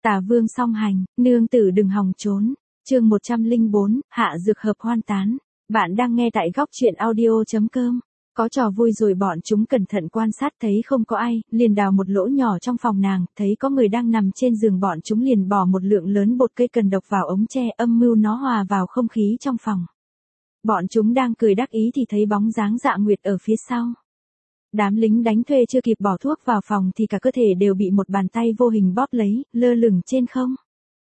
Tả Vương song hành, nương tử đừng hòng trốn. Chương 104, hạ dược hợp hoan tán. Bạn đang nghe tại góc truyện audio.com. Có trò vui rồi bọn chúng cẩn thận quan sát thấy không có ai, liền đào một lỗ nhỏ trong phòng nàng, thấy có người đang nằm trên giường bọn chúng liền bỏ một lượng lớn bột cây cần độc vào ống tre âm mưu nó hòa vào không khí trong phòng. Bọn chúng đang cười đắc ý thì thấy bóng dáng Dạ Nguyệt ở phía sau. Đám lính đánh thuê chưa kịp bỏ thuốc vào phòng thì cả cơ thể đều bị một bàn tay vô hình bóp lấy, lơ lửng trên không.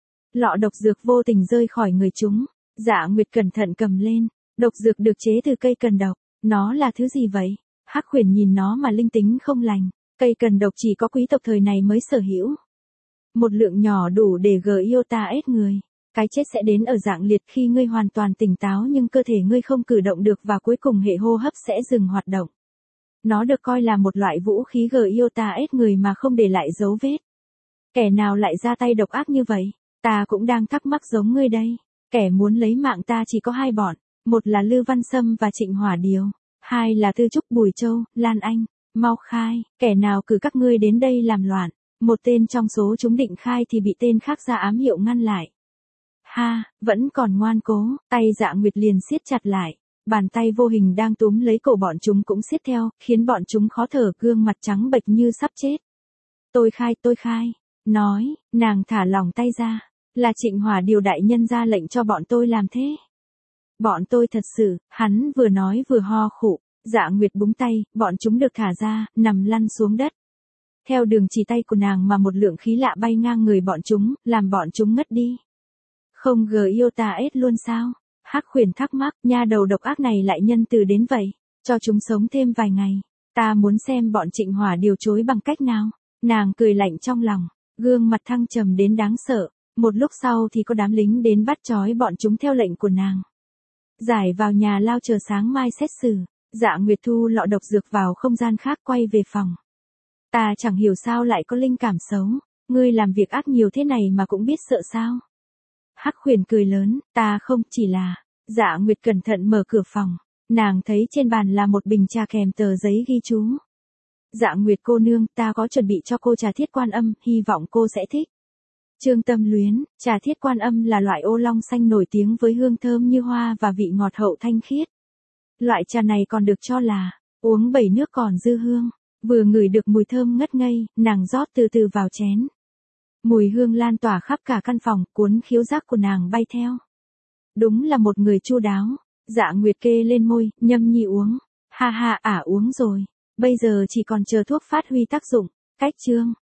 Lọ độc dược vô tình rơi khỏi người chúng. Dạ Nguyệt cẩn thận cầm lên. Độc dược được chế từ cây cần độc. Nó là thứ gì vậy? Hắc Huyền nhìn nó mà linh tính không lành. Cây cần độc chỉ có quý tộc thời này mới sở hữu. Một lượng nhỏ đủ để giota ết người. Cái chết sẽ đến ở dạng liệt khi ngươi hoàn toàn tỉnh táo nhưng cơ thể ngươi không cử động được và cuối cùng hệ hô hấp sẽ dừng hoạt động. Nó được coi là một loại vũ khí giota ết người mà không để lại dấu vết. Kẻ nào lại ra tay độc ác như vậy? Ta cũng đang thắc mắc giống ngươi đây. Kẻ muốn lấy mạng ta chỉ có hai bọn. Một là Lư Văn Sâm và Trịnh Hỏa Điều. Hai là Tư Trúc Bùi Châu, Lan Anh. Mau khai, kẻ nào cử các ngươi đến đây làm loạn. Một tên trong số chúng định khai thì bị tên khác ra ám hiệu ngăn lại. Ha, vẫn còn ngoan cố, tay Dạ Nguyệt liền siết chặt lại. Bàn tay vô hình đang túm lấy cổ bọn chúng cũng siết theo, khiến bọn chúng khó thở, gương mặt trắng bệch như sắp chết. Tôi khai. Nói, nàng thả lỏng tay ra. Là Trịnh Hỏa Điều đại nhân ra lệnh cho bọn tôi làm thế. Bọn tôi thật sự, hắn vừa nói vừa ho khụ. Dạ Nguyệt búng tay, bọn chúng được thả ra, nằm lăn xuống đất. Theo đường chỉ tay của nàng mà một lượng khí lạ bay ngang người bọn chúng, làm bọn chúng ngất đi. Không giota ết luôn sao? Hắc Huyền thắc mắc, nha đầu độc ác này lại nhân từ đến vậy. Cho chúng sống thêm vài ngày. Ta muốn xem bọn Trịnh Hỏa Điều chối bằng cách nào. Nàng cười lạnh trong lòng, gương mặt thăng trầm đến đáng sợ. Một lúc sau thì có đám lính đến bắt trói bọn chúng theo lệnh của nàng. Giải vào nhà lao chờ sáng mai xét xử. Dạ Nguyệt thu lọ độc dược vào không gian khác quay về phòng. Ta chẳng hiểu sao lại có linh cảm xấu. Ngươi làm việc ác nhiều thế này mà cũng biết sợ sao? Hắc Huyền cười lớn, ta không, chỉ là. Dạ Nguyệt cẩn thận mở cửa phòng. Nàng thấy trên bàn là một bình trà kèm tờ giấy ghi chú. Dạ Nguyệt cô nương, ta có chuẩn bị cho cô trà thiết quan âm, hy vọng cô sẽ thích. Trương Tâm Luyến, trà thiết quan âm là loại ô long xanh nổi tiếng với hương thơm như hoa và vị ngọt hậu thanh khiết. Loại trà này còn được cho là uống 7 nước còn dư hương. Vừa ngửi được mùi thơm ngất ngây, nàng rót từ từ vào chén. Mùi hương lan tỏa khắp cả căn phòng, cuốn khiếu giác của nàng bay theo. Đúng là một người chu đáo. Dạ Nguyệt kê lên môi, nhâm nhi uống. Ha ha, uống rồi. Bây giờ chỉ còn chờ thuốc phát huy tác dụng. Cách chương.